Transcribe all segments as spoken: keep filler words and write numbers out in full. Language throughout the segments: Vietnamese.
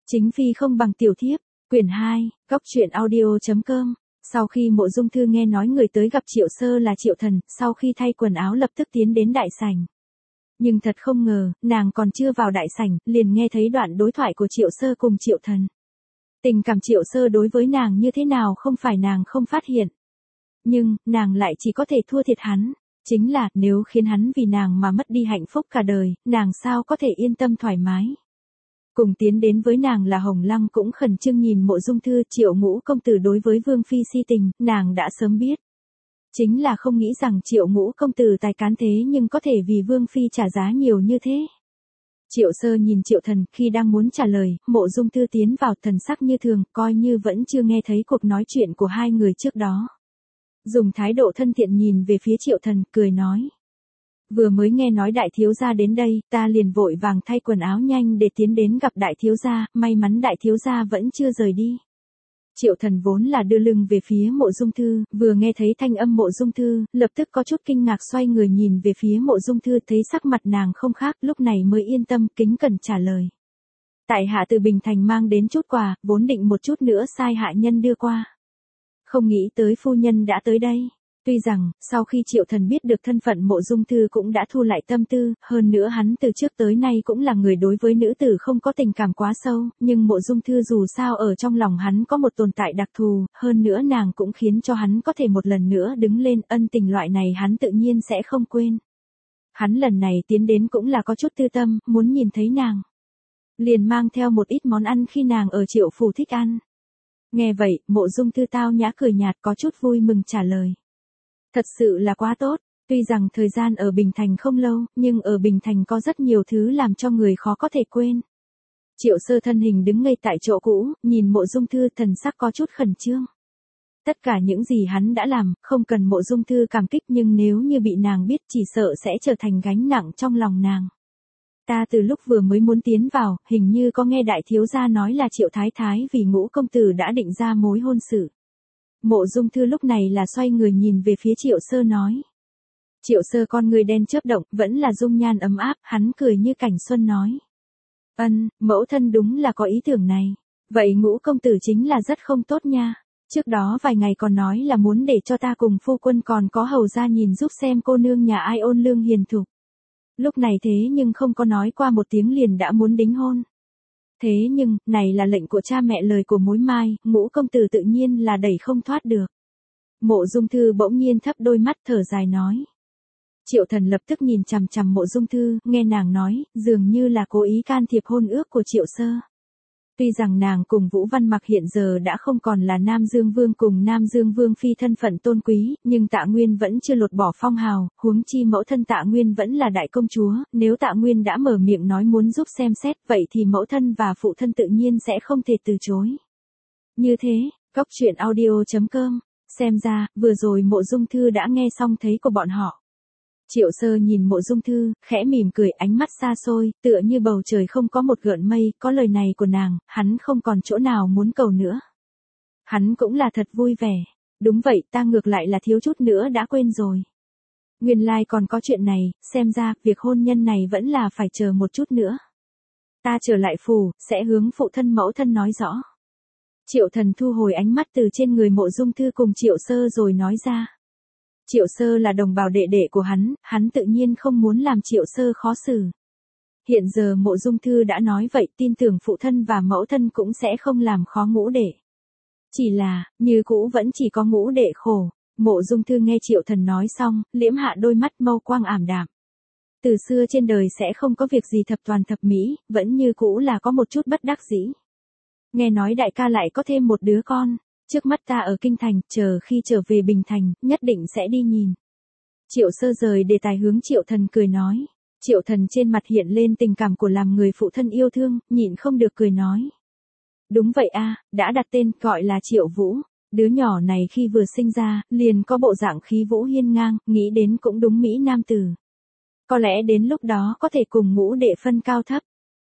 Chính phi không bằng tiểu thiếp, quyển hai, góc truyện audio.com. Sau khi Mộ Dung Thư nghe nói người tới gặp Triệu Sơ là Triệu Thần, sau khi thay quần áo lập tức tiến đến đại sảnh. Nhưng thật không ngờ, nàng còn chưa vào đại sảnh, liền nghe thấy đoạn đối thoại của Triệu Sơ cùng Triệu Thần. Tình cảm Triệu Sơ đối với nàng như thế nào không phải nàng không phát hiện. Nhưng, nàng lại chỉ có thể thua thiệt hắn. Chính là, nếu khiến hắn vì nàng mà mất đi hạnh phúc cả đời, nàng sao có thể yên tâm thoải mái. Cùng tiến đến với nàng là Hồng Lăng cũng khẩn trương nhìn Mộ Dung Thư. Triệu Ngũ công tử đối với Vương phi si tình, nàng đã sớm biết. Chính là không nghĩ rằng Triệu Ngũ công tử tài cán thế nhưng có thể vì Vương phi trả giá nhiều như thế. Triệu Sơ nhìn Triệu Thần, khi đang muốn trả lời, Mộ Dung Thư tiến vào, thần sắc như thường, coi như vẫn chưa nghe thấy cuộc nói chuyện của hai người trước đó. Dùng thái độ thân thiện nhìn về phía Triệu Thần, cười nói. Vừa mới nghe nói đại thiếu gia đến đây, ta liền vội vàng thay quần áo nhanh để tiến đến gặp đại thiếu gia, may mắn đại thiếu gia vẫn chưa rời đi. Triệu Thần vốn là đưa lưng về phía Mộ Dung Thư, vừa nghe thấy thanh âm Mộ Dung Thư, lập tức có chút kinh ngạc xoay người nhìn về phía Mộ Dung Thư, thấy sắc mặt nàng không khác, lúc này mới yên tâm kính cẩn trả lời. Tại hạ từ Bình Thành mang đến chút quà, vốn định một chút nữa sai hạ nhân đưa qua. Không nghĩ tới phu nhân đã tới đây. Tuy rằng, sau khi Triệu Thần biết được thân phận Mộ Dung Thư cũng đã thu lại tâm tư, hơn nữa hắn từ trước tới nay cũng là người đối với nữ tử không có tình cảm quá sâu, nhưng Mộ Dung Thư dù sao ở trong lòng hắn có một tồn tại đặc thù, hơn nữa nàng cũng khiến cho hắn có thể một lần nữa đứng lên, ân tình loại này hắn tự nhiên sẽ không quên. Hắn lần này tiến đến cũng là có chút tư tâm, muốn nhìn thấy nàng. Liền mang theo một ít món ăn khi nàng ở Triệu phủ thích ăn. Nghe vậy, Mộ Dung Thư tao nhã cười nhạt có chút vui mừng trả lời. Thật sự là quá tốt, tuy rằng thời gian ở Bình Thành không lâu, nhưng ở Bình Thành có rất nhiều thứ làm cho người khó có thể quên. Triệu Sơ thân hình đứng ngây tại chỗ cũ, nhìn Mộ Dung Thư thần sắc có chút khẩn trương. Tất cả những gì hắn đã làm, không cần Mộ Dung Thư cảm kích nhưng nếu như bị nàng biết chỉ sợ sẽ trở thành gánh nặng trong lòng nàng. Ta từ lúc vừa mới muốn tiến vào, hình như có nghe đại thiếu gia nói là Triệu Thái Thái vì Ngũ công tử đã định ra mối hôn sự. Mộ Dung Thư lúc này là xoay người nhìn về phía Triệu Sơ nói. Triệu Sơ con người đen chớp động, vẫn là dung nhan ấm áp, hắn cười như cảnh xuân nói. Ân, mẫu thân đúng là có ý tưởng này. Vậy Ngũ công tử chính là rất không tốt nha. Trước đó vài ngày còn nói là muốn để cho ta cùng phu quân còn có hầu ra nhìn giúp xem cô nương nhà ai ôn lương hiền thục. Lúc này thế nhưng không có nói qua một tiếng liền đã muốn đính hôn. Thế nhưng, này là lệnh của cha mẹ lời của mối mai, Ngũ công tử tự nhiên là đẩy không thoát được. Mộ Dung Thư bỗng nhiên thấp đôi mắt thở dài nói. Triệu Thần lập tức nhìn chằm chằm Mộ Dung Thư, nghe nàng nói, dường như là cố ý can thiệp hôn ước của Triệu Sơ. Tuy rằng nàng cùng Vũ Văn Mặc hiện giờ đã không còn là Nam Dương Vương cùng Nam Dương Vương phi thân phận tôn quý, nhưng Tạ Nguyên vẫn chưa lột bỏ phong hào, huống chi mẫu thân Tạ Nguyên vẫn là đại công chúa, nếu Tạ Nguyên đã mở miệng nói muốn giúp xem xét, vậy thì mẫu thân và phụ thân tự nhiên sẽ không thể từ chối. Như thế, góc truyện audio.com, xem ra, vừa rồi Mộ Dung Thư đã nghe xong thấy của bọn họ. Triệu Sơ nhìn Mộ Dung Thư, khẽ mỉm cười, ánh mắt xa xôi, tựa như bầu trời không có một gợn mây, có lời này của nàng, hắn không còn chỗ nào muốn cầu nữa. Hắn cũng là thật vui vẻ. Đúng vậy, ta ngược lại là thiếu chút nữa đã quên rồi. Nguyên lai còn có chuyện này, xem ra, việc hôn nhân này vẫn là phải chờ một chút nữa. Ta trở lại phủ, sẽ hướng phụ thân mẫu thân nói rõ. Triệu Thần thu hồi ánh mắt từ trên người Mộ Dung Thư cùng Triệu Sơ rồi nói ra. Triệu Sơ là đồng bào đệ đệ của hắn, hắn tự nhiên không muốn làm Triệu Sơ khó xử. Hiện giờ Mộ Dung Thư đã nói vậy, tin tưởng phụ thân và mẫu thân cũng sẽ không làm khó Ngũ đệ. Chỉ là, như cũ vẫn chỉ có Ngũ đệ khổ. Mộ Dung Thư nghe Triệu Thần nói xong, liễm hạ đôi mắt mâu quang ảm đạm. Từ xưa trên đời sẽ không có việc gì thập toàn thập mỹ, vẫn như cũ là có một chút bất đắc dĩ. Nghe nói đại ca lại có thêm một đứa con. Trước mắt ta ở Kinh Thành, chờ khi trở về Bình Thành, nhất định sẽ đi nhìn. Triệu Sơ rời đề tài hướng Triệu Thần cười nói. Triệu Thần trên mặt hiện lên tình cảm của làm người phụ thân yêu thương, nhịn không được cười nói. Đúng vậy a, đã đặt tên, gọi là Triệu Vũ. Đứa nhỏ này khi vừa sinh ra, liền có bộ dạng khí vũ hiên ngang, nghĩ đến cũng đúng mỹ nam tử. Có lẽ đến lúc đó có thể cùng Ngũ đệ phân cao thấp.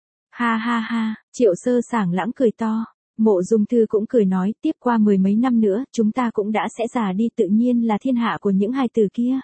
Ha ha ha, Triệu Sơ sảng lãng cười to. Mộ Dung Thư cũng cười nói, tiếp qua mười mấy năm nữa, chúng ta cũng đã sẽ già đi, tự nhiên là thiên hạ của những hài tử kia.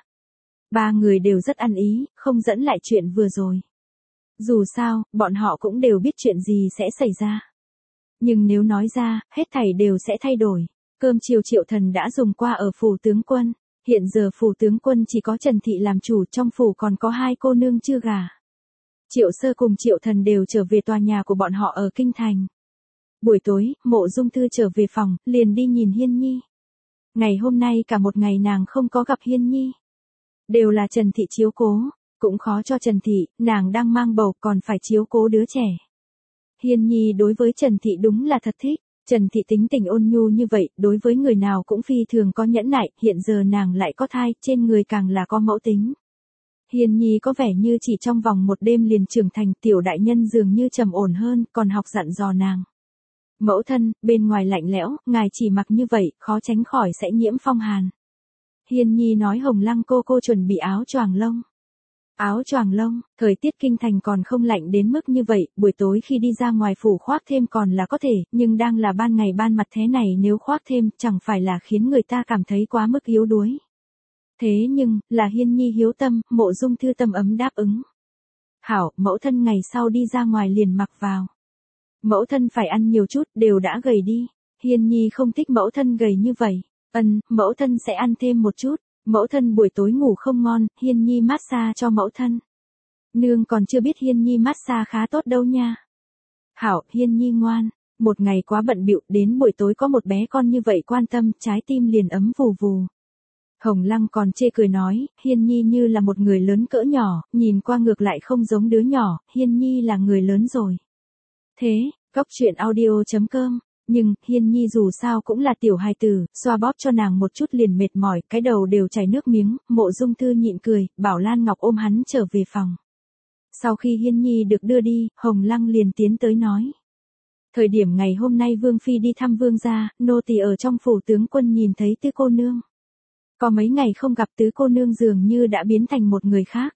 Ba người đều rất ăn ý, không dẫn lại chuyện vừa rồi. Dù sao, bọn họ cũng đều biết chuyện gì sẽ xảy ra. Nhưng nếu nói ra, hết thảy đều sẽ thay đổi. Cơm chiều Triệu Thần đã dùng qua ở phủ tướng quân. Hiện giờ phủ tướng quân chỉ có Trần Thị làm chủ, trong phủ còn có hai cô nương chưa gả. Triệu Sơ cùng Triệu Thần đều trở về tòa nhà của bọn họ ở Kinh Thành. Buổi tối, Mộ Dung Thư trở về phòng, liền đi nhìn Hiên Nhi. Ngày hôm nay cả một ngày nàng không có gặp Hiên Nhi. Đều là Trần Thị chiếu cố, cũng khó cho Trần Thị, nàng đang mang bầu còn phải chiếu cố đứa trẻ. Hiên Nhi đối với Trần Thị đúng là thật thích. Trần Thị tính tình ôn nhu như vậy, đối với người nào cũng phi thường có nhẫn nại, hiện giờ nàng lại có thai, trên người càng là có mẫu tính. Hiên Nhi có vẻ như chỉ trong vòng một đêm liền trưởng thành, tiểu đại nhân dường như trầm ổn hơn, còn học dặn dò nàng. Mẫu thân, bên ngoài lạnh lẽo, ngài chỉ mặc như vậy, khó tránh khỏi sẽ nhiễm phong hàn. Hiên Nhi nói Hồng Lăng cô cô chuẩn bị áo choàng lông. Áo choàng lông, thời tiết Kinh Thành còn không lạnh đến mức như vậy, buổi tối khi đi ra ngoài phủ khoác thêm còn là có thể, nhưng đang là ban ngày ban mặt thế này nếu khoác thêm chẳng phải là khiến người ta cảm thấy quá mức yếu đuối. Thế nhưng, là Hiên Nhi hiếu tâm, Mộ Dung Thư tâm ấm đáp ứng. Hảo, mẫu thân ngày sau đi ra ngoài liền mặc vào. Mẫu thân phải ăn nhiều chút, đều đã gầy đi. Hiên Nhi không thích mẫu thân gầy như vậy. Ân, mẫu thân sẽ ăn thêm một chút. Mẫu thân buổi tối ngủ không ngon, Hiên Nhi massage cho mẫu thân. Nương còn chưa biết Hiên Nhi massage khá tốt đâu nha. Hảo, Hiên Nhi ngoan. Một ngày quá bận bịu, đến buổi tối có một bé con như vậy quan tâm, trái tim liền ấm vù vù. Hồng Lăng còn chê cười nói, Hiên Nhi như là một người lớn cỡ nhỏ, nhìn qua ngược lại không giống đứa nhỏ, Hiên Nhi là người lớn rồi. Thế, Cóc Truyện Audio chấm com. Nhưng, Hiên Nhi dù sao cũng là tiểu hài tử, xoa bóp cho nàng một chút liền mệt mỏi, cái đầu đều chảy nước miếng, Mộ Dung Thư nhịn cười, bảo Lan Ngọc ôm hắn trở về phòng. Sau khi Hiên Nhi được đưa đi, Hồng Lăng liền tiến tới nói. Thời điểm ngày hôm nay Vương Phi đi thăm Vương gia, nô tỳ ở trong phủ tướng quân nhìn thấy Tứ cô nương. Có mấy ngày không gặp Tứ cô nương dường như đã biến thành một người khác.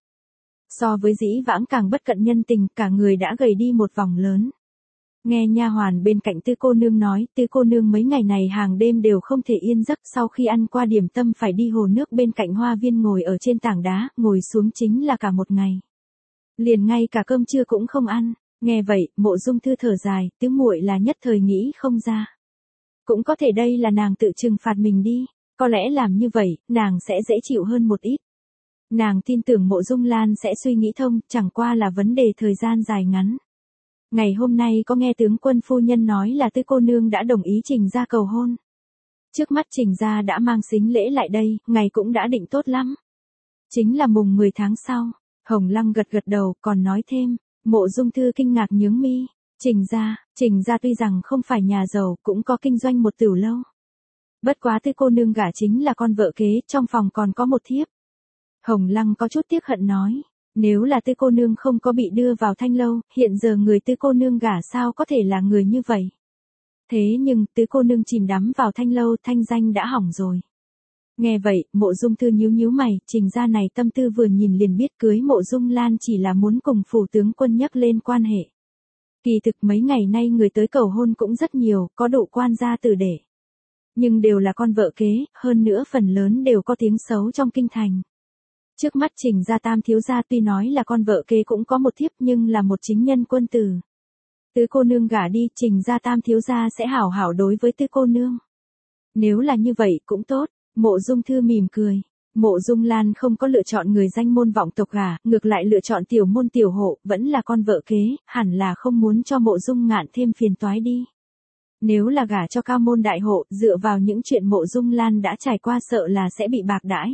So với dĩ vãng càng bất cận nhân tình, cả người đã gầy đi một vòng lớn. Nghe nha hoàn bên cạnh Tứ cô nương nói, Tứ cô nương mấy ngày này hàng đêm đều không thể yên giấc, sau khi ăn qua điểm tâm phải đi hồ nước bên cạnh hoa viên ngồi ở trên tảng đá, ngồi xuống chính là cả một ngày. Liền ngay cả cơm trưa cũng không ăn. Nghe vậy, Mộ Dung Thư thở dài, Tứ muội là nhất thời nghĩ không ra. Cũng có thể đây là nàng tự trừng phạt mình đi, có lẽ làm như vậy, nàng sẽ dễ chịu hơn một ít. Nàng tin tưởng Mộ Dung Lan sẽ suy nghĩ thông, chẳng qua là vấn đề thời gian dài ngắn. Ngày hôm nay có nghe tướng quân phu nhân nói là Tứ cô nương đã đồng ý Trình gia cầu hôn. Trước mắt Trình gia đã mang sính lễ lại đây, ngày cũng đã định tốt lắm. Chính là mùng mười tháng sau. Hồng Lăng gật gật đầu, còn nói thêm. Mộ Dung Thư kinh ngạc nhướng mi. Trình gia, Trình gia tuy rằng không phải nhà giàu, cũng có kinh doanh một tửu lâu. Bất quá Tứ cô nương gả chính là con vợ kế, trong phòng còn có một thiếp. Hồng Lăng có chút tiếc hận nói. Nếu là Tứ cô nương không có bị đưa vào thanh lâu, hiện giờ người Tứ cô nương gả sao có thể là người như vậy. Thế nhưng, Tứ cô nương chìm đắm vào thanh lâu, thanh danh đã hỏng rồi. Nghe vậy, Mộ Dung Thư nhíu nhíu mày, Trình gia này tâm tư vừa nhìn liền biết cưới Mộ Dung Lan chỉ là muốn cùng phủ tướng quân nhắc lên quan hệ. Kỳ thực mấy ngày nay người tới cầu hôn cũng rất nhiều, có độ quan gia tử đệ. Nhưng đều là con vợ kế, hơn nữa phần lớn đều có tiếng xấu trong kinh thành. Trước mắt Trình gia tam thiếu gia tuy nói là con vợ kế cũng có một thiếp nhưng là một chính nhân quân tử. Tứ cô nương gả đi, Trình gia tam thiếu gia sẽ hảo hảo đối với Tứ cô nương. Nếu là như vậy cũng tốt. Mộ Dung Thư mỉm cười. Mộ Dung Lan không có lựa chọn người danh môn vọng tộc gả, ngược lại lựa chọn tiểu môn tiểu hộ, vẫn là con vợ kế, hẳn là không muốn cho Mộ Dung Ngạn thêm phiền toái đi. Nếu là gả cho cao môn đại hộ, dựa vào những chuyện Mộ Dung Lan đã trải qua sợ là sẽ bị bạc đãi.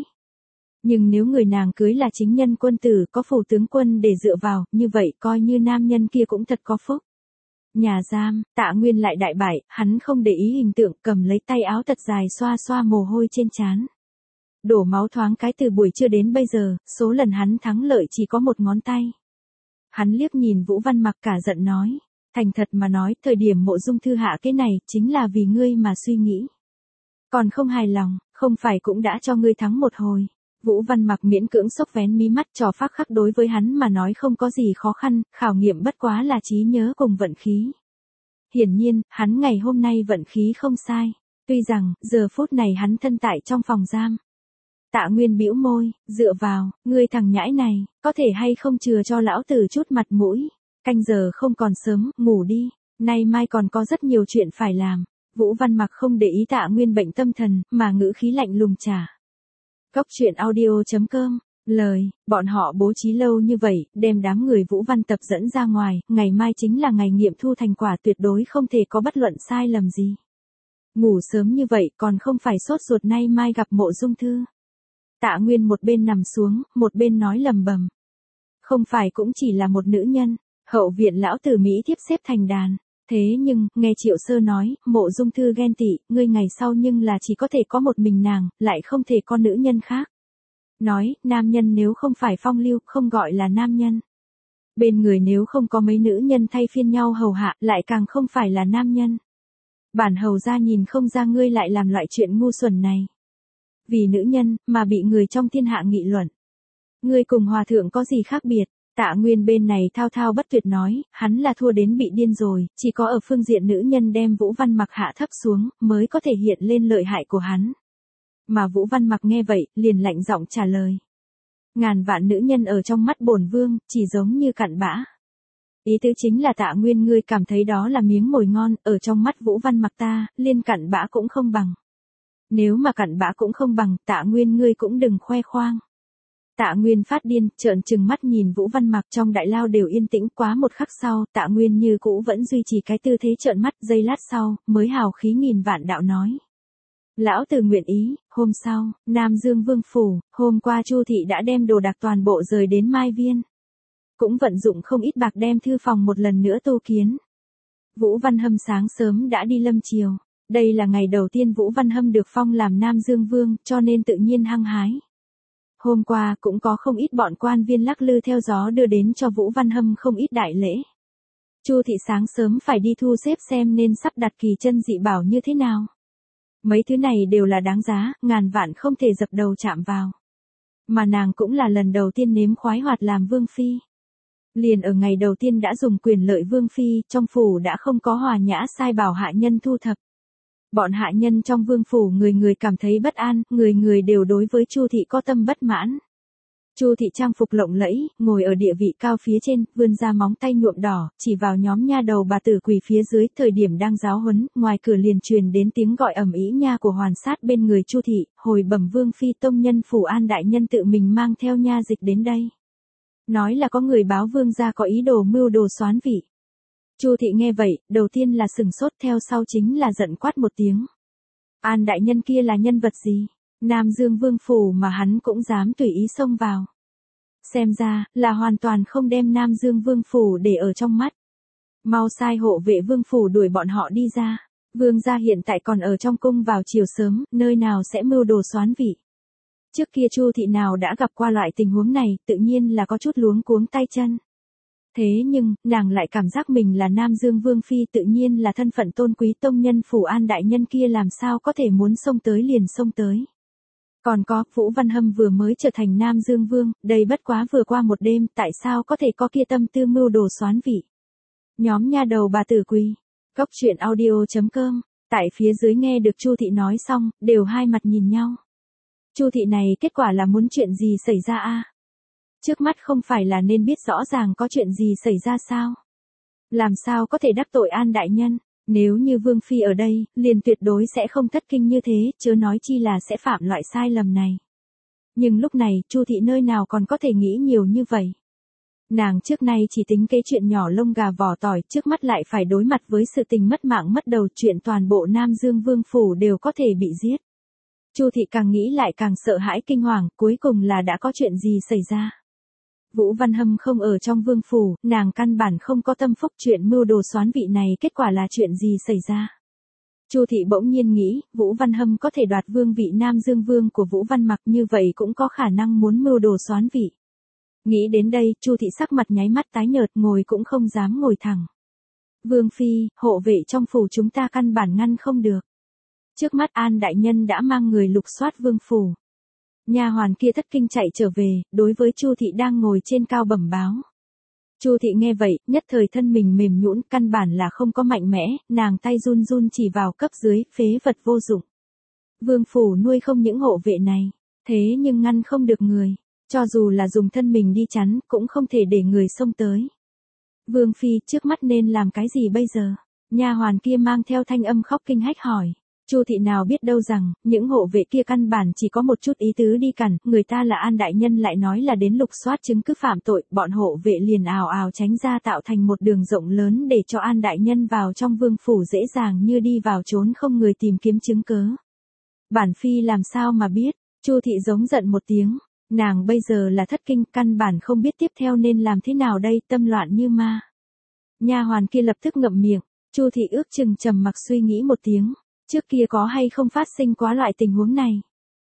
Nhưng nếu người nàng cưới là chính nhân quân tử, có phủ tướng quân để dựa vào, như vậy coi như nam nhân kia cũng thật có phúc. Nhà giam, Tạ Nguyên lại đại bại, hắn không để ý hình tượng, cầm lấy tay áo thật dài xoa xoa mồ hôi trên trán. Đổ máu thoáng cái từ buổi trưa đến bây giờ, số lần hắn thắng lợi chỉ có một ngón tay. Hắn liếc nhìn Vũ Văn Mặc cả giận nói, thành thật mà nói, thời điểm Mộ Dung Thư hạ cái này, chính là vì ngươi mà suy nghĩ. Còn không hài lòng, không phải cũng đã cho ngươi thắng một hồi. Vũ Văn Mặc miễn cưỡng xốc vén mí mắt, trò phác khắc đối với hắn mà nói không có gì khó khăn, khảo nghiệm bất quá là trí nhớ cùng vận khí. Hiển nhiên, hắn ngày hôm nay vận khí không sai, tuy rằng, giờ phút này hắn thân tại trong phòng giam. Tạ Nguyên bĩu môi, dựa vào, ngươi thằng nhãi này, có thể hay không chừa cho lão tử chút mặt mũi, canh giờ không còn sớm, ngủ đi. Nay mai còn có rất nhiều chuyện phải làm. Vũ Văn Mặc không để ý Tạ Nguyên bệnh tâm thần, mà ngữ khí lạnh lùng trả. Cốc truyện audio chấm com. Lời, bọn họ bố trí lâu như vậy, đem đám người Vũ Văn Tập dẫn ra ngoài, ngày mai chính là ngày nghiệm thu thành quả, tuyệt đối không thể có bất luận sai lầm gì. Ngủ sớm như vậy còn không phải sốt ruột nay mai gặp Mộ Dung Thư. Tạ Nguyên một bên nằm xuống, một bên nói lầm bầm. Không phải cũng chỉ là một nữ nhân, hậu viện lão tử Mỹ thiếp xếp thành đàn. Thế nhưng, nghe Triệu Sơ nói, Mộ Dung Thư ghen tị, ngươi ngày sau nhưng là chỉ có thể có một mình nàng, lại không thể có nữ nhân khác. Nói, nam nhân nếu không phải phong lưu, không gọi là nam nhân. Bên người nếu không có mấy nữ nhân thay phiên nhau hầu hạ, lại càng không phải là nam nhân. Bản hầu ra nhìn không ra ngươi lại làm loại chuyện ngu xuẩn này. Vì nữ nhân, mà bị người trong thiên hạ nghị luận. Ngươi cùng hòa thượng có gì khác biệt? Tạ Nguyên bên này thao thao bất tuyệt nói, hắn là thua đến bị điên rồi, chỉ có ở phương diện nữ nhân đem Vũ Văn Mặc hạ thấp xuống, mới có thể hiện lên lợi hại của hắn. Mà Vũ Văn Mặc nghe vậy, liền lạnh giọng trả lời. Ngàn vạn nữ nhân ở trong mắt bổn vương, chỉ giống như cặn bã. Ý tứ chính là Tạ Nguyên ngươi cảm thấy đó là miếng mồi ngon, ở trong mắt Vũ Văn Mặc ta, liên cặn bã cũng không bằng. Nếu mà cặn bã cũng không bằng, Tạ Nguyên ngươi cũng đừng khoe khoang. Tạ Nguyên phát điên, trợn trừng mắt nhìn Vũ Văn Mặc, trong đại lao đều yên tĩnh. Quá một khắc sau, Tạ Nguyên như cũ vẫn duy trì cái tư thế trợn mắt, giây lát sau, mới hào khí nghìn vạn đạo nói. Lão tử nguyện ý, hôm sau, Nam Dương Vương Phủ, hôm qua Chu Thị đã đem đồ đạc toàn bộ rời đến Mai Viên. Cũng vận dụng không ít bạc đem thư phòng một lần nữa tu kiến. Vũ Văn Hâm sáng sớm đã đi lâm triều. Đây là ngày đầu tiên Vũ Văn Hâm được phong làm Nam Dương Vương, cho nên tự nhiên hăng hái. Hôm qua cũng có không ít bọn quan viên lắc lư theo gió đưa đến cho Vũ Văn Hâm không ít đại lễ. Chu Thị sáng sớm phải đi thu xếp xem nên sắp đặt kỳ chân dị bảo như thế nào. Mấy thứ này đều là đáng giá, ngàn vạn không thể dập đầu chạm vào. Mà nàng cũng là lần đầu tiên nếm khoái hoạt làm vương phi. Liền ở ngày đầu tiên đã dùng quyền lợi vương phi, trong phủ đã không có hòa nhã sai bảo hạ nhân thu thập. Bọn hạ nhân trong vương phủ người người cảm thấy bất an, người người đều đối với Chu Thị có tâm bất mãn. Chu Thị trang phục lộng lẫy, ngồi ở địa vị cao phía trên, vươn ra móng tay nhuộm đỏ, chỉ vào nhóm nha đầu bà tử quỳ phía dưới, thời điểm đang giáo huấn, ngoài cửa liền truyền đến tiếng gọi ầm ĩ nha của hoàn sát bên người Chu Thị, hồi bẩm vương phi tông nhân phủ An đại nhân tự mình mang theo nha dịch đến đây. Nói là có người báo vương gia có ý đồ mưu đồ soán vị. Chu Thị nghe vậy, đầu tiên là sừng sốt, theo sau chính là giận quát một tiếng. An đại nhân kia là nhân vật gì? Nam Dương Vương Phủ mà hắn cũng dám tùy ý xông vào. Xem ra, là hoàn toàn không đem Nam Dương Vương Phủ để ở trong mắt. Mau sai hộ vệ Vương Phủ đuổi bọn họ đi ra. Vương gia hiện tại còn ở trong cung vào chiều sớm, nơi nào sẽ mưu đồ soán vị. Trước kia Chu Thị nào đã gặp qua loại tình huống này, tự nhiên là có chút luống cuống tay chân. Thế nhưng, nàng lại cảm giác mình là Nam Dương Vương Phi, tự nhiên là thân phận tôn quý tông nhân phủ An đại nhân kia làm sao có thể muốn xông tới liền xông tới. Còn có, Vũ Văn Hâm vừa mới trở thành Nam Dương Vương, đây bất quá vừa qua một đêm, tại sao có thể có kia tâm tư mưu đồ soán vị. Nhóm nha đầu bà tử quỳ. Cốc truyện audio chấm com. Tại phía dưới nghe được Chu Thị nói xong, đều hai mặt nhìn nhau. Chu Thị này kết quả là muốn chuyện gì xảy ra a? Trước mắt không phải là nên biết rõ ràng có chuyện gì xảy ra sao? Làm sao có thể đắc tội An đại nhân? Nếu như Vương Phi ở đây, liền tuyệt đối sẽ không thất kinh như thế, chớ nói chi là sẽ phạm loại sai lầm này. Nhưng lúc này, Chu Thị nơi nào còn có thể nghĩ nhiều như vậy? Nàng trước nay chỉ tính cái chuyện nhỏ lông gà vỏ tỏi, trước mắt lại phải đối mặt với sự tình mất mạng mất đầu, chuyện toàn bộ Nam Dương Vương Phủ đều có thể bị giết. Chu Thị càng nghĩ lại càng sợ hãi kinh hoàng, cuối cùng là đã có chuyện gì xảy ra. Vũ Văn Hâm không ở trong vương phủ, nàng căn bản không có tâm phúc chuyện mưu đồ soán vị này, kết quả là chuyện gì xảy ra. Chu Thị bỗng nhiên nghĩ, Vũ Văn Hâm có thể đoạt vương vị Nam Dương Vương của Vũ Văn Mặc, như vậy cũng có khả năng muốn mưu đồ soán vị. Nghĩ đến đây, Chu Thị sắc mặt nháy mắt tái nhợt, ngồi cũng không dám ngồi thẳng. Vương Phi, hộ vệ trong phủ chúng ta căn bản ngăn không được. Trước mắt An đại nhân đã mang người lục soát vương phủ. Nha hoàn kia thất kinh chạy trở về, đối với Chu Thị đang ngồi trên cao bẩm báo. Chu Thị nghe vậy, nhất thời thân mình mềm nhũn, căn bản là không có mạnh mẽ, nàng tay run run chỉ vào cấp dưới, phế vật vô dụng. Vương phủ nuôi không những hộ vệ này, thế nhưng ngăn không được người, cho dù là dùng thân mình đi chắn, cũng không thể để người xông tới. Vương Phi, trước mắt nên làm cái gì bây giờ? Nha hoàn kia mang theo thanh âm khóc kinh hách hỏi. Chu thị nào biết đâu rằng, những hộ vệ kia căn bản chỉ có một chút ý tứ đi cản, người ta là An đại nhân lại nói là đến lục soát chứng cứ phạm tội, bọn hộ vệ liền ào ào tránh ra tạo thành một đường rộng lớn để cho An đại nhân vào trong vương phủ dễ dàng như đi vào trốn không người tìm kiếm chứng cớ. Bản phi làm sao mà biết, Chu thị giống giận một tiếng, nàng bây giờ là thất kinh, căn bản không biết tiếp theo nên làm thế nào đây, tâm loạn như ma. Nha hoàn kia lập tức ngậm miệng, Chu thị ước chừng trầm mặc suy nghĩ một tiếng. Trước kia có hay không phát sinh quá loại tình huống này?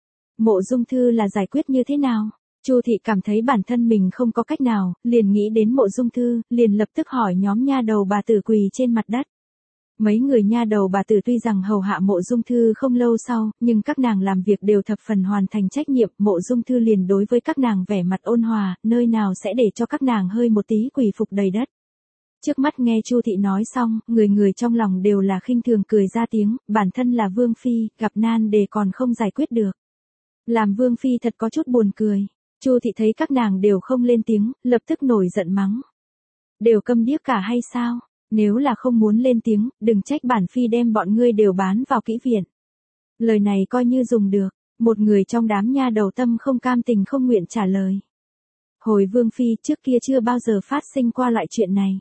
Mộ Dung Thư là giải quyết như thế nào? Chu thị cảm thấy bản thân mình không có cách nào, liền nghĩ đến Mộ Dung Thư, liền lập tức hỏi nhóm nha đầu bà tử quỳ trên mặt đất. Mấy người nha đầu bà tử tuy rằng hầu hạ Mộ Dung Thư không lâu sau, nhưng các nàng làm việc đều thập phần hoàn thành trách nhiệm, Mộ Dung Thư liền đối với các nàng vẻ mặt ôn hòa, nơi nào sẽ để cho các nàng hơi một tí quỳ phục đầy đất. Trước mắt nghe Chu thị nói xong, người người trong lòng đều là khinh thường cười ra tiếng, bản thân là vương phi, gặp nan đề còn không giải quyết được. Làm vương phi thật có chút buồn cười. Chu thị thấy các nàng đều không lên tiếng, lập tức nổi giận mắng. Đều câm điếc cả hay sao? Nếu là không muốn lên tiếng, đừng trách bản phi đem bọn ngươi đều bán vào kỹ viện. Lời này coi như dùng được, một người trong đám nha đầu tâm không cam tình không nguyện trả lời. Hồi vương phi trước kia chưa bao giờ phát sinh qua loại chuyện này.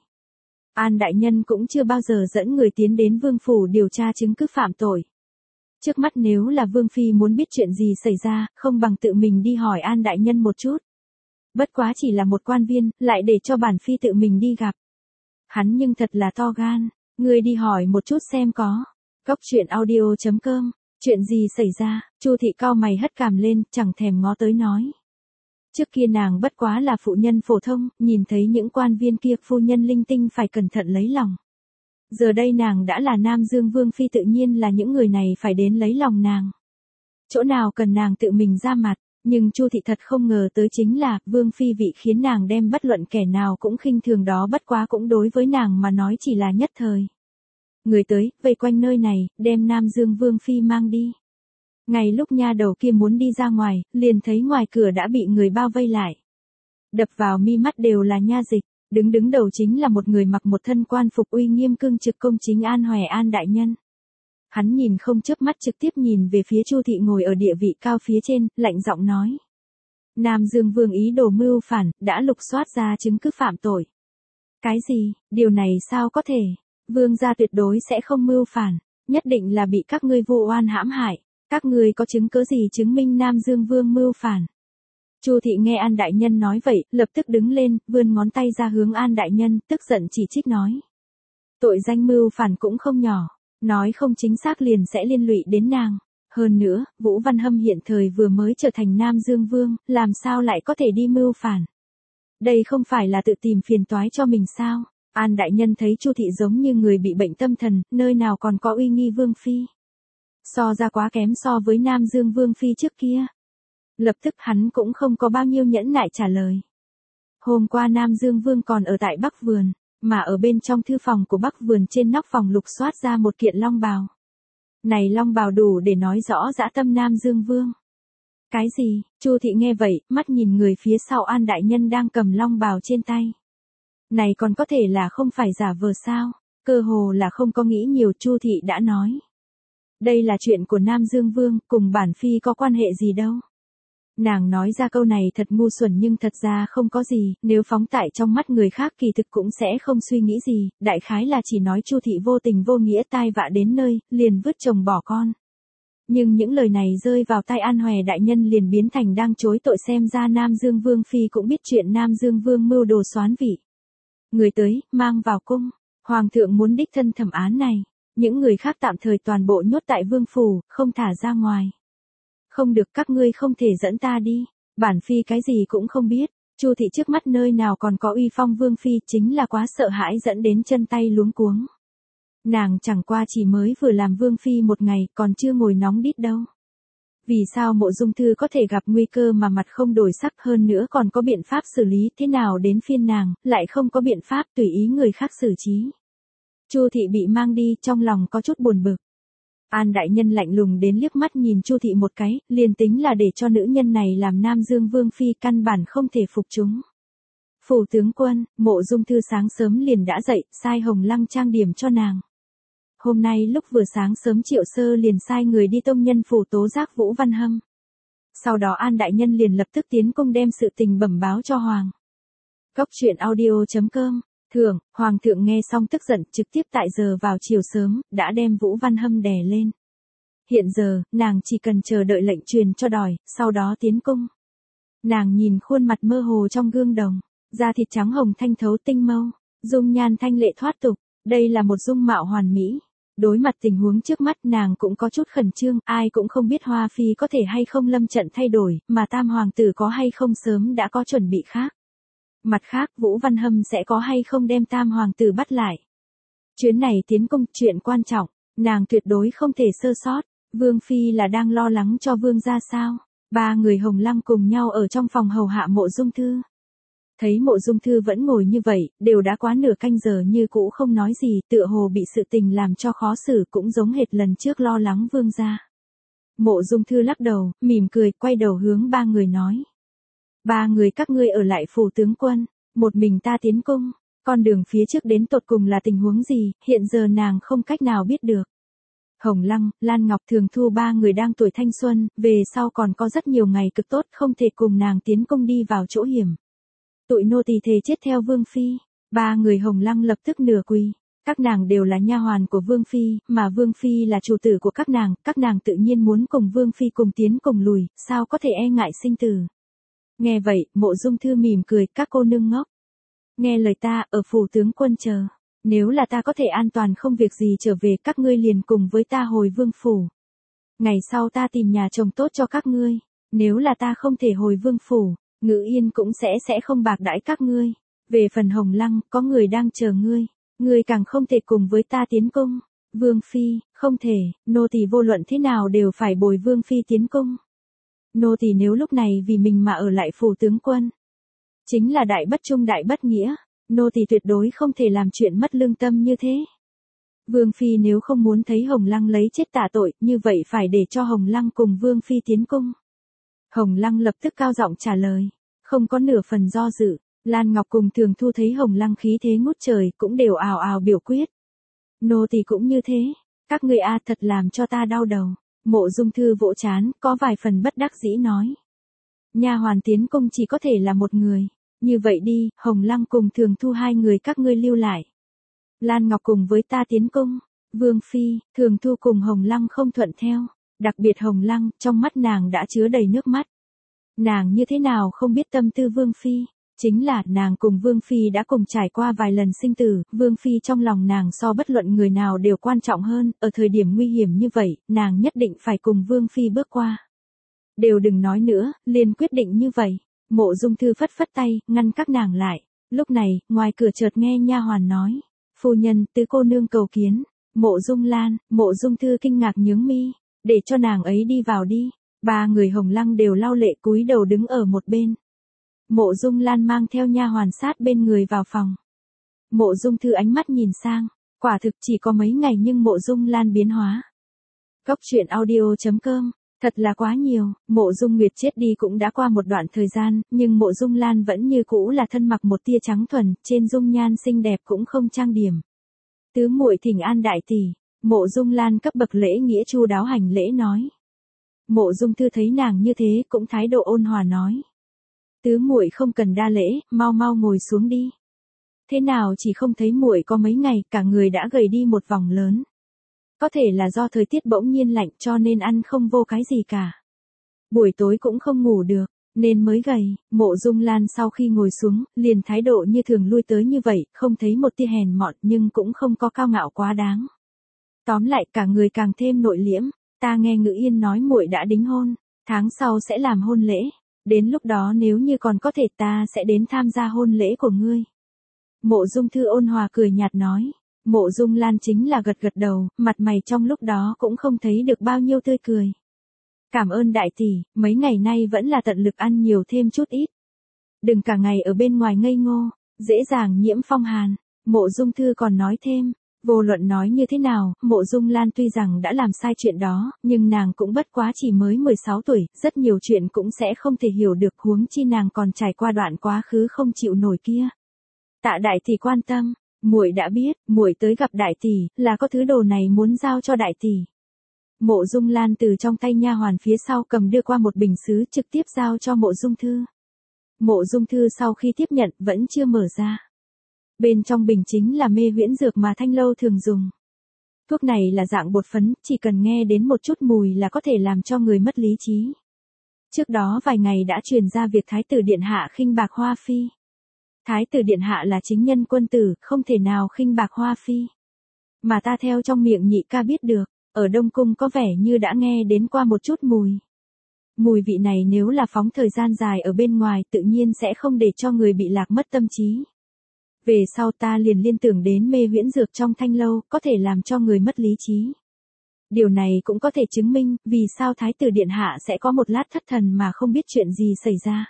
An đại nhân cũng chưa bao giờ dẫn người tiến đến vương phủ điều tra chứng cứ phạm tội. Trước mắt nếu là vương phi muốn biết chuyện gì xảy ra, không bằng tự mình đi hỏi An đại nhân một chút. Bất quá chỉ là một quan viên, lại để cho bản phi tự mình đi gặp. Hắn nhưng thật là to gan, ngươi đi hỏi một chút xem có. Góc truyện audio chấm com, chuyện gì xảy ra, Chu thị cau mày hất cằm lên, chẳng thèm ngó tới nói. Trước kia nàng bất quá là phụ nhân phổ thông, nhìn thấy những quan viên kia phu nhân linh tinh phải cẩn thận lấy lòng. Giờ đây nàng đã là Nam Dương Vương Phi tự nhiên là những người này phải đến lấy lòng nàng. Chỗ nào cần nàng tự mình ra mặt, nhưng Chu thị thật không ngờ tới chính là Vương Phi vị khiến nàng đem bất luận kẻ nào cũng khinh thường đó bất quá cũng đối với nàng mà nói chỉ là nhất thời. Người tới, vây quanh nơi này, đem Nam Dương Vương Phi mang đi. Ngay lúc nha đầu kia muốn đi ra ngoài, liền thấy ngoài cửa đã bị người bao vây lại. Đập vào mi mắt đều là nha dịch, đứng đứng đầu chính là một người mặc một thân quan phục uy nghiêm cương trực công chính An Hoè An đại nhân. Hắn nhìn không chớp mắt trực tiếp nhìn về phía Chu thị ngồi ở địa vị cao phía trên, lạnh giọng nói. Nam Dương Vương ý đồ mưu phản, đã lục soát ra chứng cứ phạm tội. Cái gì, điều này sao có thể? Vương gia tuyệt đối sẽ không mưu phản, nhất định là bị các ngươi vu oan hãm hại. Các ngươi có chứng cứ gì chứng minh Nam Dương Vương mưu phản? Chu thị nghe An đại nhân nói vậy, lập tức đứng lên, vươn ngón tay ra hướng An đại nhân, tức giận chỉ trích nói. Tội danh mưu phản cũng không nhỏ, nói không chính xác liền sẽ liên lụy đến nàng. Hơn nữa, Vũ Văn Hâm hiện thời vừa mới trở thành Nam Dương Vương, làm sao lại có thể đi mưu phản? Đây không phải là tự tìm phiền toái cho mình sao? An đại nhân thấy Chu thị giống như người bị bệnh tâm thần, nơi nào còn có uy nghi Vương Phi. So ra quá kém so với Nam Dương Vương Phi trước kia. Lập tức hắn cũng không có bao nhiêu nhẫn nại trả lời. Hôm qua Nam Dương Vương còn ở tại Bắc Vườn, mà ở bên trong thư phòng của Bắc Vườn trên nóc phòng lục soát ra một kiện long bào. Này long bào đủ để nói rõ dã tâm Nam Dương Vương. Cái gì? Chu thị nghe vậy, mắt nhìn người phía sau An đại nhân đang cầm long bào trên tay. Này còn có thể là không phải giả vờ sao? Cơ hồ là không có nghĩ nhiều, Chu thị đã nói. Đây là chuyện của Nam Dương Vương, cùng bản phi có quan hệ gì đâu. Nàng nói ra câu này thật ngu xuẩn nhưng thật ra không có gì, nếu phóng tại trong mắt người khác kỳ thực cũng sẽ không suy nghĩ gì, đại khái là chỉ nói Chu thị vô tình vô nghĩa tai vạ đến nơi, liền vứt chồng bỏ con. Nhưng những lời này rơi vào tai An Hoè đại nhân liền biến thành đang chối tội, xem ra Nam Dương Vương Phi cũng biết chuyện Nam Dương Vương mưu đồ xoán vị. Người tới, mang vào cung, Hoàng thượng muốn đích thân thẩm án này. Những người khác tạm thời toàn bộ nhốt tại vương phủ, không thả ra ngoài. Không được, các ngươi không thể dẫn ta đi. Bản phi cái gì cũng không biết. Chu thị trước mắt nơi nào còn có uy phong vương phi, chính là quá sợ hãi dẫn đến chân tay luống cuống. Nàng chẳng qua chỉ mới vừa làm vương phi một ngày, còn chưa ngồi nóng đít đâu. Vì sao Mộ Dung Thư có thể gặp nguy cơ mà mặt không đổi sắc, hơn nữa còn có biện pháp xử lý, thế nào đến phiên nàng, lại không có biện pháp, tùy ý người khác xử trí. Chu thị bị mang đi, trong lòng có chút buồn bực. An đại nhân lạnh lùng đến liếc mắt nhìn Chu thị một cái, liền tính là để cho nữ nhân này làm Nam Dương Vương Phi căn bản không thể phục chúng. Phủ tướng quân, Mộ Dung Thư sáng sớm liền đã dậy, sai Hồng Lăng trang điểm cho nàng. Hôm nay lúc vừa sáng sớm Triệu Sơ liền sai người đi tông nhân phủ tố giác Vũ Văn Hâm. Sau đó An đại nhân liền lập tức tiến cung đem sự tình bẩm báo cho Hoàng. Góc truyện audio chấm com. Thượng, Hoàng thượng nghe xong tức giận trực tiếp tại giờ vào chiều sớm, đã đem Vũ Văn Hâm đè lên. Hiện giờ, nàng chỉ cần chờ đợi lệnh truyền cho đòi, sau đó tiến cung. Nàng nhìn khuôn mặt mơ hồ trong gương đồng, da thịt trắng hồng thanh thấu tinh mâu, dung nhan thanh lệ thoát tục, đây là một dung mạo hoàn mỹ. Đối mặt tình huống trước mắt nàng cũng có chút khẩn trương, ai cũng không biết Hoa Phi có thể hay không lâm trận thay đổi, mà tam hoàng tử có hay không sớm đã có chuẩn bị khác. Mặt khác Vũ Văn Hâm sẽ có hay không đem tam hoàng tử bắt lại. Chuyến này tiến cung chuyện quan trọng, nàng tuyệt đối không thể sơ sót. Vương Phi là đang lo lắng cho Vương gia sao? Ba người Hồng Lăng cùng nhau ở trong phòng hầu hạ Mộ Dung Thư. Thấy Mộ Dung Thư vẫn ngồi như vậy, đều đã quá nửa canh giờ như cũ không nói gì, tựa hồ bị sự tình làm cho khó xử cũng giống hệt lần trước lo lắng Vương gia. Mộ Dung Thư lắc đầu, mỉm cười, quay đầu hướng ba người nói. Ba người các ngươi ở lại phủ tướng quân, một mình ta tiến cung, con đường phía trước đến tột cùng là tình huống gì, hiện giờ nàng không cách nào biết được. Hồng Lăng, Lan Ngọc Thường Thu ba người đang tuổi thanh xuân, về sau còn có rất nhiều ngày cực tốt không thể cùng nàng tiến cung đi vào chỗ hiểm. Tụi nô tỳ thề chết theo Vương Phi, ba người Hồng Lăng lập tức nửa quỳ. Các nàng đều là nha hoàn của Vương Phi, mà Vương Phi là chủ tử của các nàng, các nàng tự nhiên muốn cùng Vương Phi cùng tiến cùng lùi, sao có thể e ngại sinh tử. Nghe vậy, Mộ Dung Thư mỉm cười, các cô nương ngốc. Nghe lời ta, ở phủ tướng quân chờ. Nếu là ta có thể an toàn không việc gì trở về các ngươi liền cùng với ta hồi vương phủ. Ngày sau ta tìm nhà chồng tốt cho các ngươi. Nếu là ta không thể hồi vương phủ, Ngự Yên cũng sẽ sẽ không bạc đãi các ngươi. Về phần Hồng Lăng, có người đang chờ ngươi. Ngươi càng không thể cùng với ta tiến cung. Vương Phi, không thể, nô tỳ vô luận thế nào đều phải bồi Vương Phi tiến cung. Nô tỳ nếu lúc này vì mình mà ở lại phủ tướng quân. Chính là đại bất trung đại bất nghĩa. Nô tỳ tuyệt đối không thể làm chuyện mất lương tâm như thế. Vương Phi nếu không muốn thấy Hồng Lăng lấy chết tạ tội, như vậy phải để cho Hồng Lăng cùng Vương Phi tiến cung. Hồng Lăng lập tức cao giọng trả lời, không có nửa phần do dự. Lan Ngọc cùng Thường Thu thấy Hồng Lăng khí thế ngút trời, cũng đều ào ào biểu quyết. Nô tỳ cũng như thế, các ngươi a thật làm cho ta đau đầu. Mộ Dung Thư vỗ chán, có vài phần bất đắc dĩ nói. Nha hoàn tiến cung chỉ có thể là một người. Như vậy đi, Hồng Lăng cùng Thường Thu hai người các ngươi lưu lại. Lan Ngọc cùng với ta tiến cung. Vương Phi, Thường Thu cùng Hồng Lăng không thuận theo. Đặc biệt Hồng Lăng, trong mắt nàng đã chứa đầy nước mắt. Nàng như thế nào không biết tâm tư Vương Phi. Chính là nàng cùng Vương Phi đã cùng trải qua vài lần sinh tử. Vương Phi trong lòng nàng so bất luận người nào đều quan trọng hơn. Ở thời điểm nguy hiểm như vậy, nàng nhất định phải cùng Vương Phi bước qua. Đều đừng nói nữa, liền quyết định như vậy. Mộ Dung Thư phất phất tay, ngăn các nàng lại. Lúc này, ngoài cửa chợt nghe nha hoàn nói. Phu nhân, tứ cô nương cầu kiến. Mộ Dung Lan, Mộ Dung Thư kinh ngạc nhướng mi. Để cho nàng ấy đi vào đi. Ba người Hồng Lăng đều lau lệ cúi đầu đứng ở một bên. Mộ Dung Lan mang theo nha hoàn sát bên người vào phòng. Mộ Dung Thư ánh mắt nhìn sang. Quả thực chỉ có mấy ngày nhưng Mộ Dung Lan biến hóa. Góc truyện audio chấm com. Thật là quá nhiều, Mộ Dung Nguyệt chết đi cũng đã qua một đoạn thời gian, nhưng Mộ Dung Lan vẫn như cũ là thân mặc một tia trắng thuần, trên dung nhan xinh đẹp cũng không trang điểm. Tứ muội thỉnh an đại tỷ, Mộ Dung Lan cấp bậc lễ nghĩa chu đáo hành lễ nói. Mộ Dung Thư thấy nàng như thế cũng thái độ ôn hòa nói. Tứ muội không cần đa lễ, mau mau ngồi xuống đi. Thế nào chỉ không thấy muội có mấy ngày, cả người đã gầy đi một vòng lớn. Có thể là do thời tiết bỗng nhiên lạnh cho nên ăn không vô cái gì cả. Buổi tối cũng không ngủ được, nên mới gầy. Mộ Dung Lan sau khi ngồi xuống, liền thái độ như thường lui tới như vậy, không thấy một tia hèn mọn nhưng cũng không có cao ngạo quá đáng. Tóm lại cả người càng thêm nội liễm, ta nghe Ngự Yên nói muội đã đính hôn, tháng sau sẽ làm hôn lễ. Đến lúc đó nếu như còn có thể ta sẽ đến tham gia hôn lễ của ngươi. Mộ Dung Thư ôn hòa cười nhạt nói. Mộ Dung Lan chính là gật gật đầu, mặt mày trong lúc đó cũng không thấy được bao nhiêu tươi cười. Cảm ơn đại tỷ, mấy ngày nay vẫn là tận lực ăn nhiều thêm chút ít. Đừng cả ngày ở bên ngoài ngây ngô, dễ dàng nhiễm phong hàn. Mộ Dung Thư còn nói thêm, vô luận nói như thế nào, Mộ Dung Lan tuy rằng đã làm sai chuyện đó, nhưng nàng cũng bất quá chỉ mới mười sáu tuổi, rất nhiều chuyện cũng sẽ không thể hiểu được huống chi nàng còn trải qua đoạn quá khứ không chịu nổi kia. Tạ đại tỷ quan tâm. Muội đã biết, muội tới gặp đại tỷ, là có thứ đồ này muốn giao cho đại tỷ. Mộ Dung Lan từ trong tay nha hoàn phía sau cầm đưa qua một bình sứ trực tiếp giao cho Mộ Dung Thư. Mộ Dung Thư sau khi tiếp nhận vẫn chưa mở ra. Bên trong bình chính là mê huyễn dược mà Thanh Lâu thường dùng. Thuốc này là dạng bột phấn, chỉ cần nghe đến một chút mùi là có thể làm cho người mất lý trí. Trước đó vài ngày đã truyền ra việc Thái tử Điện Hạ khinh bạc Hoa Phi. Thái tử Điện Hạ là chính nhân quân tử, không thể nào khinh bạc Hoa Phi. Mà ta theo trong miệng nhị ca biết được, ở Đông Cung có vẻ như đã nghe đến qua một chút mùi. Mùi vị này nếu là phóng thời gian dài ở bên ngoài tự nhiên sẽ không để cho người bị lạc mất tâm trí. Về sau ta liền liên tưởng đến mê huyễn dược trong Thanh Lâu, có thể làm cho người mất lý trí. Điều này cũng có thể chứng minh, vì sao Thái tử Điện Hạ sẽ có một lát thất thần mà không biết chuyện gì xảy ra.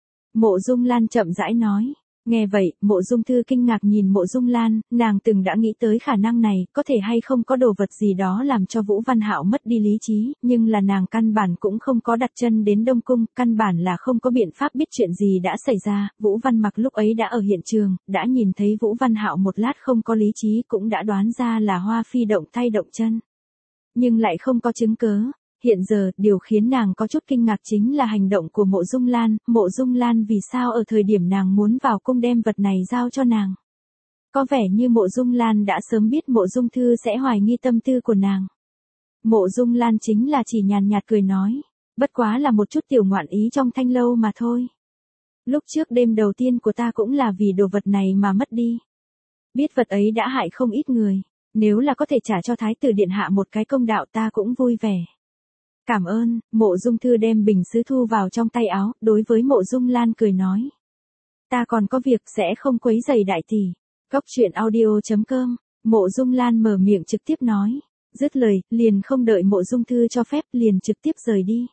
Mộ Dung Lan chậm rãi nói. Nghe vậy, Mộ Dung Thư kinh ngạc nhìn Mộ Dung Lan, nàng từng đã nghĩ tới khả năng này, có thể hay không có đồ vật gì đó làm cho Vũ Văn Hạo mất đi lý trí, nhưng là nàng căn bản cũng không có đặt chân đến Đông Cung, căn bản là không có biện pháp biết chuyện gì đã xảy ra. Vũ Văn Mặc lúc ấy đã ở hiện trường, đã nhìn thấy Vũ Văn Hạo một lát không có lý trí, cũng đã đoán ra là Hoa Phi động tay động chân. Nhưng lại không có chứng cớ. Hiện giờ, điều khiến nàng có chút kinh ngạc chính là hành động của Mộ Dung Lan, Mộ Dung Lan vì sao ở thời điểm nàng muốn vào cung đem vật này giao cho nàng. Có vẻ như Mộ Dung Lan đã sớm biết Mộ Dung Thư sẽ hoài nghi tâm tư của nàng. Mộ Dung Lan chính là chỉ nhàn nhạt cười nói, bất quá là một chút tiểu ngoạn ý trong Thanh Lâu mà thôi. Lúc trước đêm đầu tiên của ta cũng là vì đồ vật này mà mất đi. Biết vật ấy đã hại không ít người, nếu là có thể trả cho Thái tử Điện Hạ một cái công đạo ta cũng vui vẻ. Cảm ơn. Mộ Dung Thư đem bình sứ thu vào trong tay áo, đối với Mộ Dung Lan cười nói. Ta còn có việc sẽ không quấy rầy đại tỷ. Cốc truyện audio chấm com. Mộ Dung Lan mở miệng trực tiếp nói. Dứt lời, liền không đợi Mộ Dung Thư cho phép, liền trực tiếp rời đi.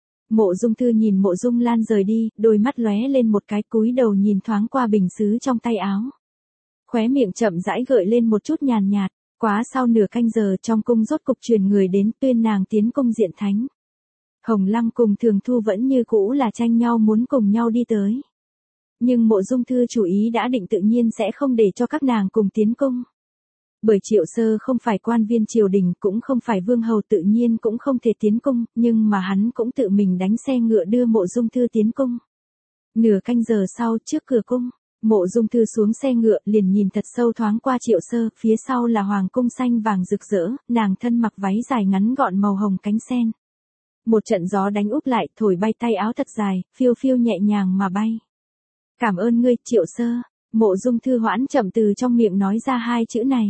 Mộ Dung Thư nhìn Mộ Dung Lan rời đi, đôi mắt lóe lên một cái, cúi đầu nhìn thoáng qua bình sứ trong tay áo. Khóe miệng chậm rãi gợi lên một chút nhàn nhạt. Quá sau nửa canh giờ trong cung rốt cục truyền người đến tuyên nàng tiến cung diện thánh. Hồng Lăng cùng Thường Thu vẫn như cũ là tranh nhau muốn cùng nhau đi tới. Nhưng Mộ Dung Thư chủ ý đã định tự nhiên sẽ không để cho các nàng cùng tiến cung. Bởi Triệu Sơ không phải quan viên triều đình cũng không phải vương hầu tự nhiên cũng không thể tiến cung, nhưng mà hắn cũng tự mình đánh xe ngựa đưa Mộ Dung Thư tiến cung. Nửa canh giờ sau trước cửa cung. Mộ Dung Thư xuống xe ngựa liền nhìn thật sâu thoáng qua Triệu Sơ, phía sau là hoàng cung xanh vàng rực rỡ, nàng thân mặc váy dài ngắn gọn màu hồng cánh sen. Một trận gió đánh úp lại, thổi bay tay áo thật dài, phiêu phiêu nhẹ nhàng mà bay. Cảm ơn ngươi, Triệu Sơ. Mộ Dung Thư hoãn chậm từ trong miệng nói ra hai chữ này.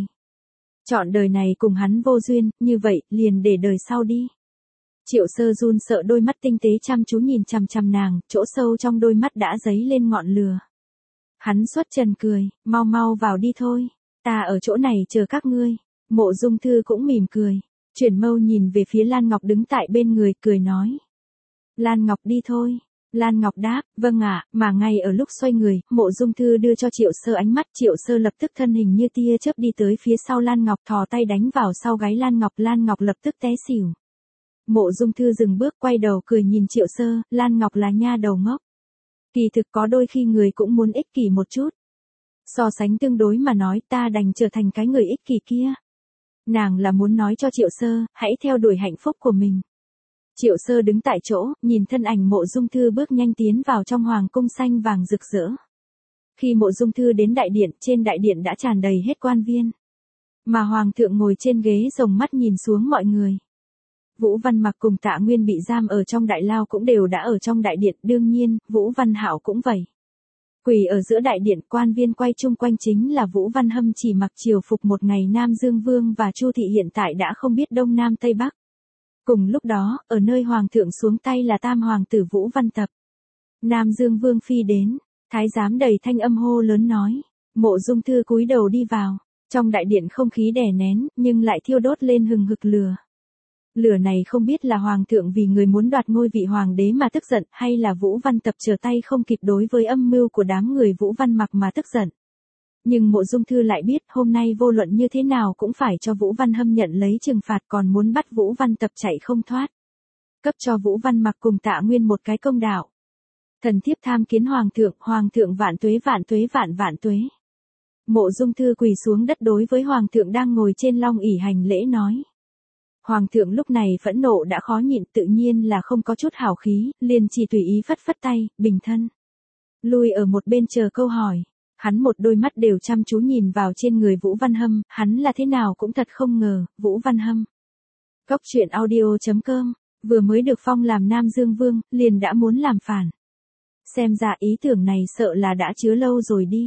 Chọn đời này cùng hắn vô duyên, như vậy, liền để đời sau đi. Triệu Sơ run sợ đôi mắt tinh tế chăm chú nhìn chằm chằm nàng, chỗ sâu trong đôi mắt đã dấy lên ngọn lửa. Hắn xuất trần cười, mau mau vào đi thôi, ta ở chỗ này chờ các ngươi. Mộ Dung Thư cũng mỉm cười, chuyển mâu nhìn về phía Lan Ngọc đứng tại bên người, cười nói. Lan Ngọc đi thôi. Lan Ngọc đáp, vâng ạ, mà ngay ở lúc xoay người, Mộ Dung Thư đưa cho Triệu Sơ ánh mắt, Triệu Sơ lập tức thân hình như tia chớp đi tới phía sau Lan Ngọc, thò tay đánh vào sau gáy Lan Ngọc, Lan Ngọc lập tức té xỉu. Mộ Dung Thư dừng bước quay đầu cười nhìn Triệu Sơ, Lan Ngọc là nha đầu ngốc. Kỳ thực có đôi khi người cũng muốn ích kỷ một chút. So sánh tương đối mà nói ta đành trở thành cái người ích kỷ kia. Nàng là muốn nói cho Triệu Sơ, hãy theo đuổi hạnh phúc của mình. Triệu Sơ đứng tại chỗ, nhìn thân ảnh Mộ Dung Thư bước nhanh tiến vào trong hoàng cung xanh vàng rực rỡ. Khi Mộ Dung Thư đến đại điện, trên đại điện đã tràn đầy hết quan viên. Mà hoàng thượng ngồi trên ghế rồng mắt nhìn xuống mọi người. Vũ Văn Mặc cùng Tạ Nguyên bị giam ở trong đại lao cũng đều đã ở trong đại điện, đương nhiên, Vũ Văn Hạo cũng vậy. Quỳ ở giữa đại điện, quan viên quay chung quanh chính là Vũ Văn Hâm chỉ mặc triều phục một ngày Nam Dương Vương và Chu Thị hiện tại đã không biết Đông Nam Tây Bắc. Cùng lúc đó, ở nơi Hoàng thượng xuống tay là Tam Hoàng tử Vũ Văn Tập. Nam Dương Vương phi đến, thái giám đầy thanh âm hô lớn nói. Mộ Dung Thư cúi đầu đi vào, trong đại điện không khí đè nén, nhưng lại thiêu đốt lên hừng hực lửa. Lửa này không biết là Hoàng thượng vì người muốn đoạt ngôi vị Hoàng đế mà tức giận, hay là Vũ Văn Tập trở tay không kịp đối với âm mưu của đám người Vũ Văn Mặc mà tức giận. Nhưng Mộ Dung Thư lại biết hôm nay vô luận như thế nào cũng phải cho Vũ Văn Hâm nhận lấy trừng phạt, còn muốn bắt Vũ Văn Tập chạy không thoát. Cấp cho Vũ Văn Mặc cùng Tạ Nguyên một cái công đạo. Thần thiếp tham kiến Hoàng thượng, Hoàng thượng vạn tuế vạn tuế vạn vạn tuế. Mộ Dung Thư quỳ xuống đất đối với hoàng thượng đang ngồi trên long ỷ hành lễ nói. Hoàng thượng lúc này phẫn nộ đã khó nhịn, tự nhiên là không có chút hảo khí, liền chỉ tùy ý phất phất tay, bình thân. Lui ở một bên chờ câu hỏi. Hắn một đôi mắt đều chăm chú nhìn vào trên người Vũ Văn Hâm, hắn là thế nào cũng thật không ngờ, Vũ Văn Hâm. Cốc truyện audio chấm com, vừa mới được phong làm Nam Dương Vương, liền đã muốn làm phản. Xem ra ý tưởng này sợ là đã chứa lâu rồi đi.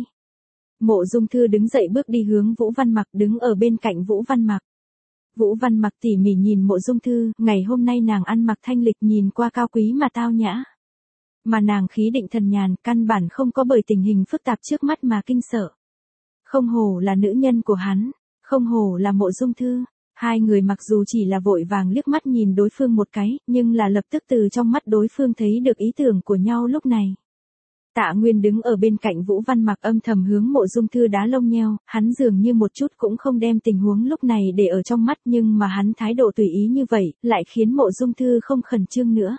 Mộ Dung Thư đứng dậy bước đi hướng Vũ Văn Mặc, đứng ở bên cạnh Vũ Văn Mặc. Vũ Văn Mặc tỉ mỉ nhìn Mộ Dung Thư, ngày hôm nay nàng ăn mặc thanh lịch nhìn qua cao quý mà tao nhã. Mà nàng khí định thần nhàn, căn bản không có bởi tình hình phức tạp trước mắt mà kinh sợ. Không hổ là nữ nhân của hắn, không hổ là Mộ Dung Thư. Hai người mặc dù chỉ là vội vàng liếc mắt nhìn đối phương một cái, nhưng là lập tức từ trong mắt đối phương thấy được ý tưởng của nhau lúc này. Tạ Nguyên đứng ở bên cạnh Vũ Văn Mặc âm thầm hướng Mộ Dung Thư đá lông nheo, hắn dường như một chút cũng không đem tình huống lúc này để ở trong mắt, nhưng mà hắn thái độ tùy ý như vậy, lại khiến Mộ Dung Thư không khẩn trương nữa.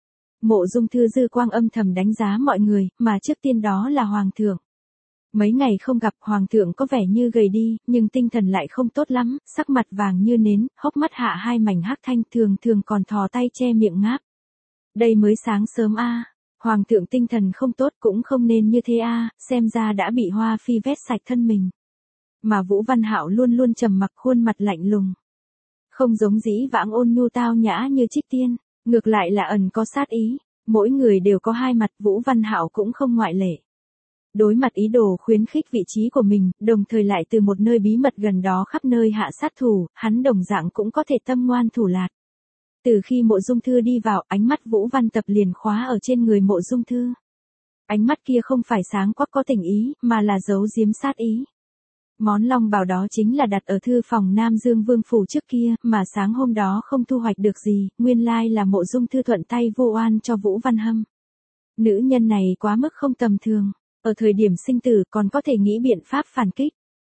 Mộ Dung Thư dư quang âm thầm đánh giá mọi người, mà trước tiên đó là Hoàng thượng. Mấy ngày không gặp, Hoàng thượng có vẻ như gầy đi, nhưng tinh thần lại không tốt lắm, sắc mặt vàng như nến, hốc mắt hạ hai mảnh hắc thanh, thường thường còn thò tay che miệng ngáp. Đây mới sáng sớm a, Hoàng thượng tinh thần không tốt cũng không nên như thế a, xem ra đã bị Hoa Phi vét sạch thân mình. Mà Vũ Văn Hạo luôn luôn trầm mặc, khuôn mặt lạnh lùng. Không giống dĩ vãng ôn nhu tao nhã như Trích Tiên, ngược lại là ẩn có sát ý, mỗi người đều có hai mặt, Vũ Văn Hạo cũng không ngoại lệ. Đối mặt ý đồ khuyến khích vị trí của mình, đồng thời lại từ một nơi bí mật gần đó khắp nơi hạ sát thủ, hắn đồng dạng cũng có thể tâm ngoan thủ lạt. Từ khi Mộ Dung Thư đi vào, ánh mắt Vũ Văn Tập liền khóa ở trên người Mộ Dung Thư. Ánh mắt kia không phải sáng quắc có tình ý, mà là giấu giếm sát ý. Món long bào đó chính là đặt ở thư phòng Nam Dương Vương phủ trước kia, mà sáng hôm đó không thu hoạch được gì, nguyên lai là Mộ Dung Thư thuận tay vu oan cho Vũ Văn Hâm. Nữ nhân này quá mức không tầm thường, ở thời điểm sinh tử còn có thể nghĩ biện pháp phản kích.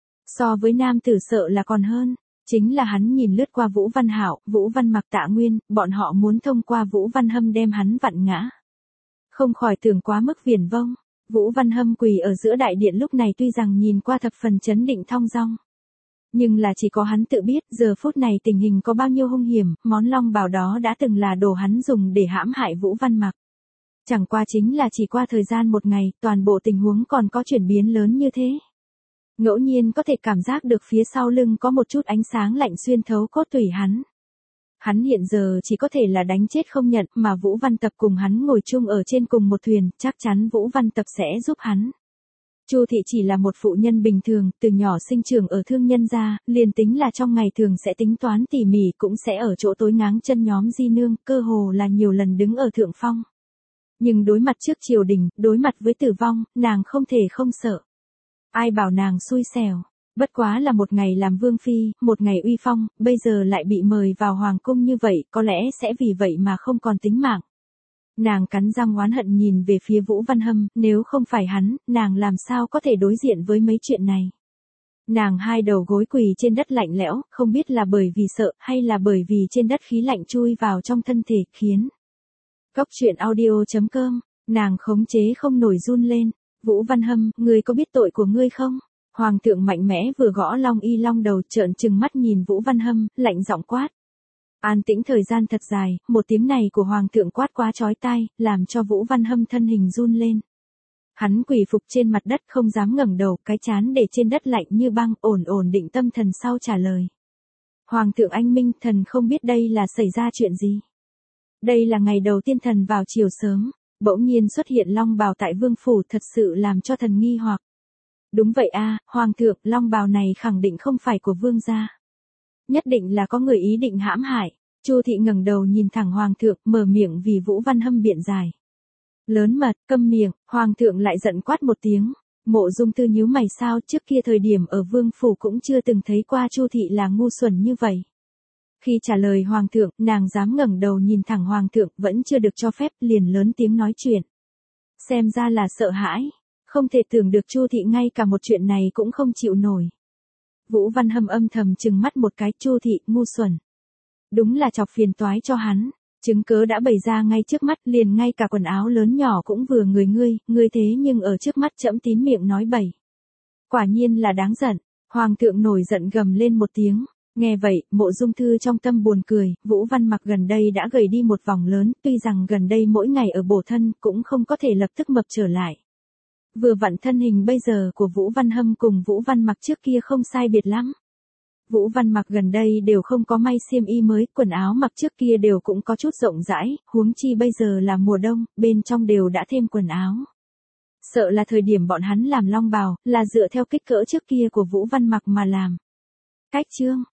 So với nam tử sợ là còn hơn, chính là hắn nhìn lướt qua Vũ Văn Hạo, Vũ Văn Mặc, Tạ Nguyên, bọn họ muốn thông qua Vũ Văn Hâm đem hắn vặn ngã. Không khỏi tưởng quá mức viển vông. Vũ Văn Hâm quỳ ở giữa đại điện lúc này tuy rằng nhìn qua thập phần chấn định thong dong, nhưng là chỉ có hắn tự biết giờ phút này tình hình có bao nhiêu hung hiểm, món long bào đó đã từng là đồ hắn dùng để hãm hại Vũ Văn Mặc. Chẳng qua chính là chỉ qua thời gian một ngày, toàn bộ tình huống còn có chuyển biến lớn như thế. Ngẫu nhiên có thể cảm giác được phía sau lưng có một chút ánh sáng lạnh xuyên thấu cốt tủy hắn. Hắn hiện giờ chỉ có thể là đánh chết không nhận, mà Vũ Văn Tập cùng hắn ngồi chung ở trên cùng một thuyền, chắc chắn Vũ Văn Tập sẽ giúp hắn. Chu thị chỉ là một phụ nhân bình thường, từ nhỏ sinh trưởng ở thương nhân gia, liền tính là trong ngày thường sẽ tính toán tỉ mỉ cũng sẽ ở chỗ tối ngáng chân nhóm di nương, cơ hồ là nhiều lần đứng ở thượng phong. Nhưng đối mặt trước triều đình, đối mặt với tử vong, nàng không thể không sợ. Ai bảo nàng xui xẻo. Bất quá là một ngày làm vương phi, một ngày uy phong, bây giờ lại bị mời vào hoàng cung như vậy, có lẽ sẽ vì vậy mà không còn tính mạng. Nàng cắn răng oán hận nhìn về phía Vũ Văn Hâm, nếu không phải hắn, nàng làm sao có thể đối diện với mấy chuyện này. Nàng hai đầu gối quỳ trên đất lạnh lẽo, không biết là bởi vì sợ hay là bởi vì trên đất khí lạnh chui vào trong thân thể, khiến. Cốc truyện audio chấm com, nàng khống chế không nổi run lên. Vũ Văn Hâm, ngươi có biết tội của ngươi không? Hoàng thượng mạnh mẽ vừa gõ Long Y Long đầu, trợn trừng mắt nhìn Vũ Văn Hâm, lạnh giọng quát. An tĩnh thời gian thật dài, một tiếng này của Hoàng thượng quát quá chói tai, làm cho Vũ Văn Hâm thân hình run lên. Hắn quỳ phục trên mặt đất không dám ngẩng đầu, cái chán để trên đất lạnh như băng, ổn ổn định tâm thần sau trả lời. Hoàng thượng anh minh, thần không biết đây là xảy ra chuyện gì. Đây là ngày đầu tiên thần vào chiều sớm, bỗng nhiên xuất hiện long bào tại vương phủ, thật sự làm cho thần nghi hoặc. Đúng vậy a, Hoàng thượng, long bào này khẳng định không phải của vương gia. Nhất định là có người ý định hãm hại. Chu thị ngẩng đầu nhìn thẳng Hoàng thượng, mở miệng vì Vũ Văn Hâm biện giải. Lớn mật, câm miệng, Hoàng thượng lại giận quát một tiếng. Mộ Dung Tư nhíu mày, sao trước kia thời điểm ở vương phủ cũng chưa từng thấy qua Chu thị là ngu xuẩn như vậy. Khi trả lời Hoàng thượng, nàng dám ngẩng đầu nhìn thẳng Hoàng thượng, vẫn chưa được cho phép, liền lớn tiếng nói chuyện. Xem ra là sợ hãi, không thể tưởng được Chu thị ngay cả một chuyện này cũng không chịu nổi. Vũ Văn Hâm âm thầm trừng mắt một cái, Chu thị, ngu xuẩn. Đúng là chọc phiền toái cho hắn, chứng cớ đã bày ra ngay trước mắt, liền ngay cả quần áo lớn nhỏ cũng vừa người ngươi, ngươi thế nhưng ở trước mắt trẫm tín miệng nói bậy. Quả nhiên là đáng giận. Hoàng thượng nổi giận gầm lên một tiếng. Nghe vậy, Mộ Dung Thư trong tâm buồn cười, Vũ Văn Mặc gần đây đã gầy đi một vòng lớn, tuy rằng gần đây mỗi ngày ở bổ thân cũng không có thể lập tức mập trở lại. Vừa vặn thân hình bây giờ của Vũ Văn Hâm cùng Vũ Văn Mặc trước kia không sai biệt lắm. Vũ Văn Mặc gần đây đều không có may xiêm y mới, quần áo mặc trước kia đều cũng có chút rộng rãi, huống chi bây giờ là mùa đông, bên trong đều đã thêm quần áo. Sợ là thời điểm bọn hắn làm long bào, là dựa theo kích cỡ trước kia của Vũ Văn Mặc mà làm. Cách chương